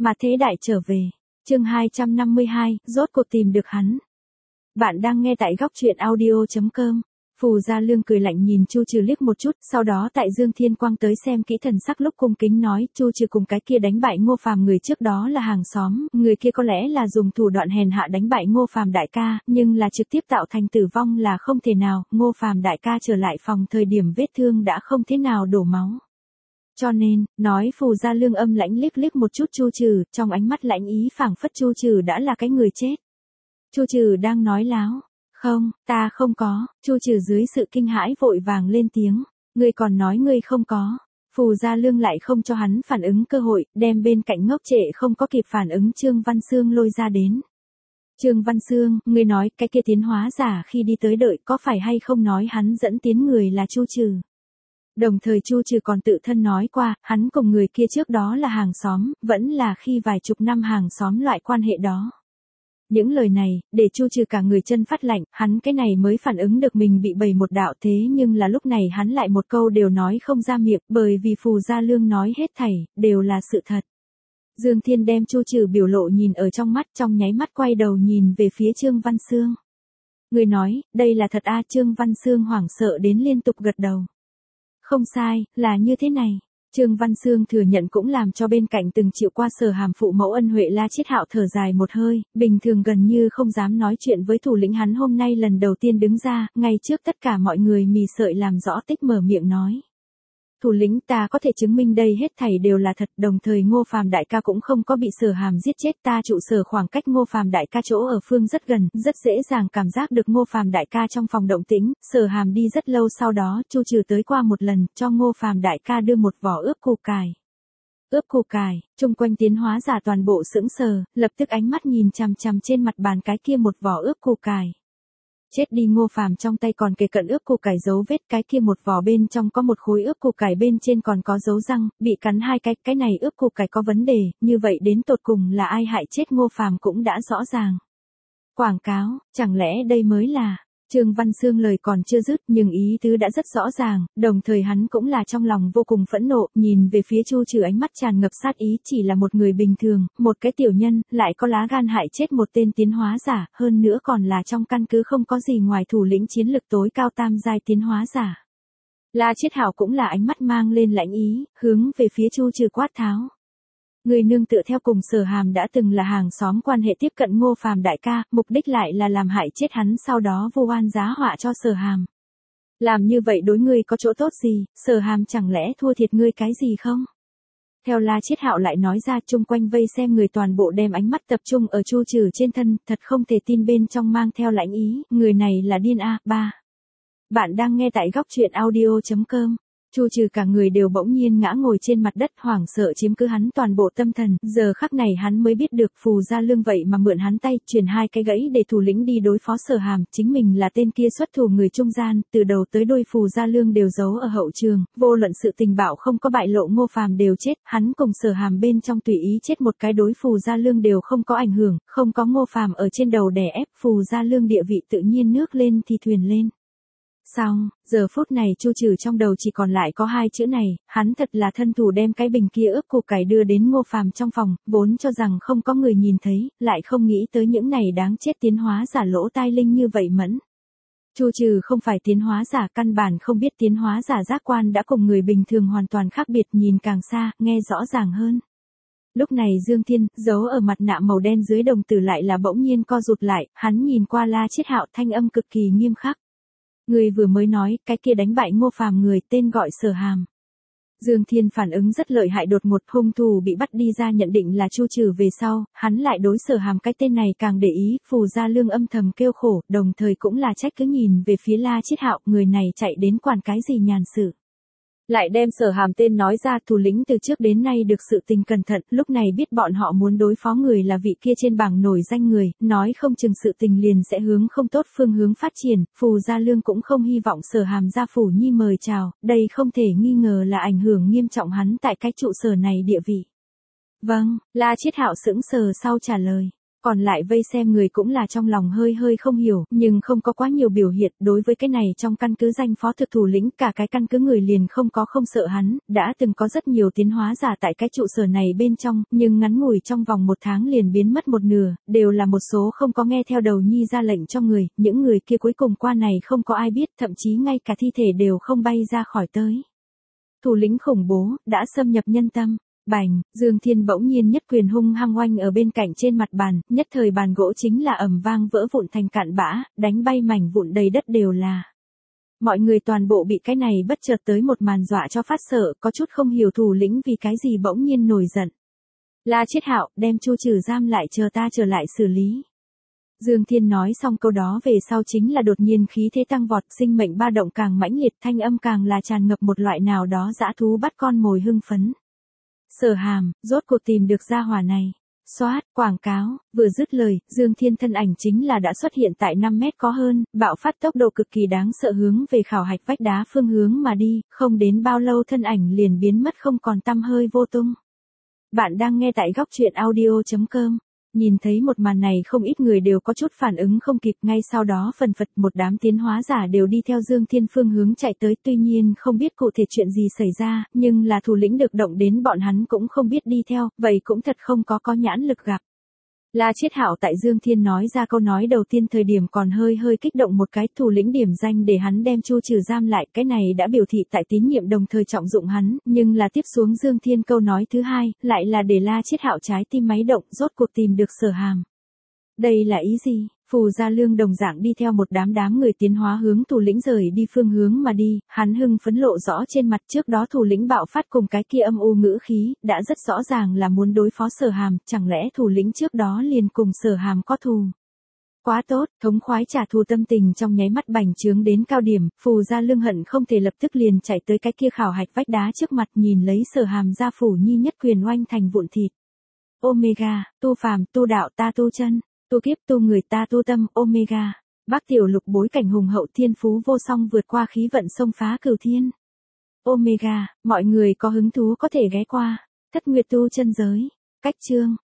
Mà thế đại trở về. Chương 252, rốt cuộc tìm được hắn. Bạn đang nghe tại góc truyện audio.com. Phù Gia Lương cười lạnh nhìn Chu Trừ liếc một chút, sau đó tại Dương Thiên Quang tới xem kỹ thần sắc lúc cung kính nói, Chu Trừ cùng cái kia đánh bại Ngô Phàm người trước đó là hàng xóm, người kia có lẽ là dùng thủ đoạn hèn hạ đánh bại Ngô Phàm đại ca, nhưng là trực tiếp tạo thành tử vong là không thể nào, Ngô Phàm đại ca trở lại phòng thời điểm vết thương đã không thế nào đổ máu. Cho nên, nói Phù Gia Lương âm lãnh liếc liếc một chút Chu Trừ, trong ánh mắt lãnh ý phảng phất Chu Trừ đã là cái người chết. Chu Trừ đang nói láo. Không, ta không có. Chu Trừ dưới sự kinh hãi vội vàng lên tiếng. Ngươi còn nói ngươi không có. Phù Gia Lương lại không cho hắn phản ứng cơ hội, đem bên cạnh ngốc trệ không có kịp phản ứng Trương Văn Xương lôi ra đến. Trương Văn Xương, ngươi nói cái kia tiến hóa giả khi đi tới đợi có phải hay không nói hắn dẫn tiến người là Chu Trừ. Đồng thời Chu Trừ còn tự thân nói qua, hắn cùng người kia trước đó là hàng xóm, vẫn là khi vài chục năm hàng xóm loại quan hệ đó. Những lời này, để Chu Trừ cả người chân phát lạnh, hắn cái này mới phản ứng được mình bị bầy một đạo thế nhưng là lúc này hắn lại một câu đều nói không ra miệng, bởi vì Phù Gia Lương nói hết thảy, đều là sự thật. Dương Thiên đem Chu Trừ biểu lộ nhìn ở trong mắt, trong nháy mắt quay đầu nhìn về phía Trương Văn Xương. Người nói, đây là thật a? Trương Văn Xương hoảng sợ đến liên tục gật đầu. Không sai, là như thế này. Trương Văn Xương thừa nhận cũng làm cho bên cạnh từng chịu qua Sở Hàm phụ mẫu ân huệ La Chiết Hạo thở dài một hơi, bình thường gần như không dám nói chuyện với thủ lĩnh hắn hôm nay lần đầu tiên đứng ra, ngay trước tất cả mọi người mì sợi làm rõ tích mở miệng nói. Thủ lĩnh, ta có thể chứng minh đây hết thảy đều là thật, đồng thời Ngô Phàm đại ca cũng không có bị Sở Hàm giết chết, ta trụ sở khoảng cách Ngô Phàm đại ca chỗ ở phương rất gần, rất dễ dàng cảm giác được Ngô Phàm đại ca trong phòng động tĩnh, Sở Hàm đi rất lâu sau đó, Chu Trừ tới qua một lần, cho Ngô Phàm đại ca đưa một vỏ ướp củ cải. Ướp củ cải, chung quanh tiến hóa giả toàn bộ sững sờ, lập tức ánh mắt nhìn chằm chằm trên mặt bàn cái kia một vỏ ướp củ cải. Chết đi Ngô Phàm trong tay còn kề cận ướp củ cải dấu vết, cái kia một vỏ bên trong có một khối ướp củ cải bên trên còn có dấu răng, bị cắn hai cái này ướp củ cải có vấn đề, như vậy đến tột cùng là ai hại chết Ngô Phàm cũng đã rõ ràng. Quảng cáo, chẳng lẽ đây mới là... Trương Văn Xương lời còn chưa dứt nhưng ý tứ đã rất rõ ràng, đồng thời hắn cũng là trong lòng vô cùng phẫn nộ, nhìn về phía Chu Trừ ánh mắt tràn ngập sát ý, chỉ là một người bình thường, một cái tiểu nhân, lại có lá gan hại chết một tên tiến hóa giả, hơn nữa còn là trong căn cứ không có gì ngoài thủ lĩnh chiến lực tối cao tam giai tiến hóa giả. La Chiết Hạo cũng là ánh mắt mang lên lãnh ý, hướng về phía Chu Trừ quát tháo. Người nương tựa theo cùng Sở Hàm đã từng là hàng xóm quan hệ tiếp cận Ngô Phàm đại ca, mục đích lại là làm hại chết hắn sau đó vu oan giá họa cho Sở Hàm. Làm như vậy đối ngươi có chỗ tốt gì, Sở Hàm chẳng lẽ thua thiệt ngươi cái gì không? Theo La Chiết Hạo lại nói ra, chung quanh vây xem người toàn bộ đem ánh mắt tập trung ở Chu Trừ trên thân, thật không thể tin bên trong mang theo lãnh ý, người này là điên a. 3. Bạn đang nghe tại góc truyện audio.com. Chu Trừ cả người đều bỗng nhiên ngã ngồi trên mặt đất, hoảng sợ chiếm cứ hắn toàn bộ tâm thần, giờ khắc này hắn mới biết được Phù Gia Lương vậy mà mượn hắn tay, truyền hai cái gãy để thủ lĩnh đi đối phó Sở Hàm, chính mình là tên kia xuất thủ người trung gian, từ đầu tới đuôi Phù Gia Lương đều giấu ở hậu trường, vô luận sự tình bạo không có bại lộ Ngô Phàm đều chết, hắn cùng Sở Hàm bên trong tùy ý chết một cái đối Phù Gia Lương đều không có ảnh hưởng, không có Ngô Phàm ở trên đầu đè ép, Phù Gia Lương địa vị tự nhiên nước lên thì thuyền lên. Xong, giờ phút này Chu Trừ trong đầu chỉ còn lại có hai chữ này, hắn thật là thân thủ đem cái bình kia ướp củ cải đưa đến Ngô Phàm trong phòng, vốn cho rằng không có người nhìn thấy, lại không nghĩ tới những này đáng chết tiến hóa giả lỗ tai linh như vậy mẫn. Chu Trừ không phải tiến hóa giả, căn bản không biết tiến hóa giả giác quan đã cùng người bình thường hoàn toàn khác biệt, nhìn càng xa, nghe rõ ràng hơn. Lúc này Dương Thiên, giấu ở mặt nạ màu đen dưới đồng tử lại là bỗng nhiên co rụt lại, hắn nhìn qua La Chiết Hạo, thanh âm cực kỳ nghiêm khắc. Người vừa mới nói, cái kia đánh bại Ngô Phàm người tên gọi Sở Hàm. Dương Thiên phản ứng rất lợi hại, đột ngột hung thủ bị bắt đi ra nhận định là Chu Trừ về sau, hắn lại đối Sở Hàm cái tên này càng để ý, Phù Gia Lương âm thầm kêu khổ, đồng thời cũng là trách cứ nhìn về phía La Chiết Hạo, người này chạy đến quản cái gì nhàn sự. Lại đem Sở Hàm tên nói ra, thủ lĩnh từ trước đến nay được sự tình cẩn thận, lúc này biết bọn họ muốn đối phó người là vị kia trên bảng nổi danh người, nói không chừng sự tình liền sẽ hướng không tốt phương hướng phát triển, Phù Gia Lương cũng không hy vọng Sở Hàm gia phủ nhi mời chào, đây không thể nghi ngờ là ảnh hưởng nghiêm trọng hắn tại cái trụ sở này địa vị. Vâng, La Chiết Hạo sững sờ sau trả lời. Còn lại vây xem người cũng là trong lòng hơi hơi không hiểu, nhưng không có quá nhiều biểu hiện, đối với cái này trong căn cứ danh phó thực thủ lĩnh cả cái căn cứ người liền không sợ hắn, đã từng có rất nhiều tiến hóa giả tại cái trụ sở này bên trong, nhưng ngắn ngủi trong vòng 1 tháng liền biến mất một nửa, đều là một số không có nghe theo đầu nhi ra lệnh cho người, những người kia cuối cùng qua này không có ai biết, thậm chí ngay cả thi thể đều không bay ra khỏi tới. Thủ lĩnh khủng bố, đã xâm nhập nhân tâm. Bành, Dương Thiên bỗng nhiên nhất quyền hung hăng oanh ở bên cạnh trên mặt bàn, nhất thời bàn gỗ chính là ầm vang vỡ vụn thành cạn bã, đánh bay mảnh vụn đầy đất đều là. Mọi người toàn bộ bị cái này bất chợt tới một màn dọa cho phát sợ, có chút không hiểu thủ lĩnh vì cái gì bỗng nhiên nổi giận. La Chiết Hạo, đem Chu Trừ giam lại chờ ta trở lại xử lý. Dương Thiên nói xong câu đó về sau chính là đột nhiên khí thế tăng vọt, sinh mệnh ba động càng mãnh liệt, thanh âm càng là tràn ngập một loại nào đó dã thú bắt con mồi hưng phấn. Sở Hàm, rốt cuộc tìm được gia hỏa này. Xoát, quảng cáo, vừa dứt lời, Dương Thiên thân ảnh chính là đã xuất hiện tại 5 mét có hơn, bạo phát tốc độ cực kỳ đáng sợ hướng về khảo hạch vách đá phương hướng mà đi, không đến bao lâu thân ảnh liền biến mất không còn tăm hơi vô tung. Bạn đang nghe tại góc truyện audio.com. Nhìn thấy một màn này không ít người đều có chút phản ứng không kịp, ngay sau đó phần phật một đám tiến hóa giả đều đi theo Dương Thiên phương hướng chạy tới, tuy nhiên không biết cụ thể chuyện gì xảy ra, nhưng là thủ lĩnh được động đến bọn hắn cũng không biết đi theo, vậy cũng thật không có nhãn lực gặp. La Chiết Hạo tại Dương Thiên nói ra câu nói đầu tiên thời điểm còn hơi kích động một cái, thủ lĩnh điểm danh để hắn đem Chu Trừ giam lại, cái này đã biểu thị tại tín nhiệm đồng thời trọng dụng hắn, nhưng là tiếp xuống Dương Thiên câu nói thứ hai, lại là để La Chiết Hạo trái tim máy động, rốt cuộc tìm được Sở Hàm. Đây là ý gì? Phù Gia Lương đồng dạng đi theo một đám người tiến hóa hướng thủ lĩnh rời đi phương hướng mà đi, hắn hưng phấn lộ rõ trên mặt, trước đó thủ lĩnh bạo phát cùng cái kia âm u ngữ khí, đã rất rõ ràng là muốn đối phó Sở Hàm, chẳng lẽ thủ lĩnh trước đó liền cùng Sở Hàm có thù. Quá tốt, thống khoái trả thù tâm tình trong nháy mắt bành trướng đến cao điểm, Phù Gia Lương hận không thể lập tức liền chạy tới cái kia khảo hạch vách đá trước mặt, nhìn lấy Sở Hàm gia phủ nhi nhất quyền oanh thành vụn thịt. Omega, tu phàm, tu đạo, ta tu chân. Tu kiếp tu người, ta tu tâm. Omega. Bắc Tiểu Lục bối cảnh hùng hậu, thiên phú vô song, vượt qua khí vận xông phá cửu thiên. Omega, mọi người có hứng thú có thể ghé qua. Thất Nguyệt tu chân giới. Cách chương.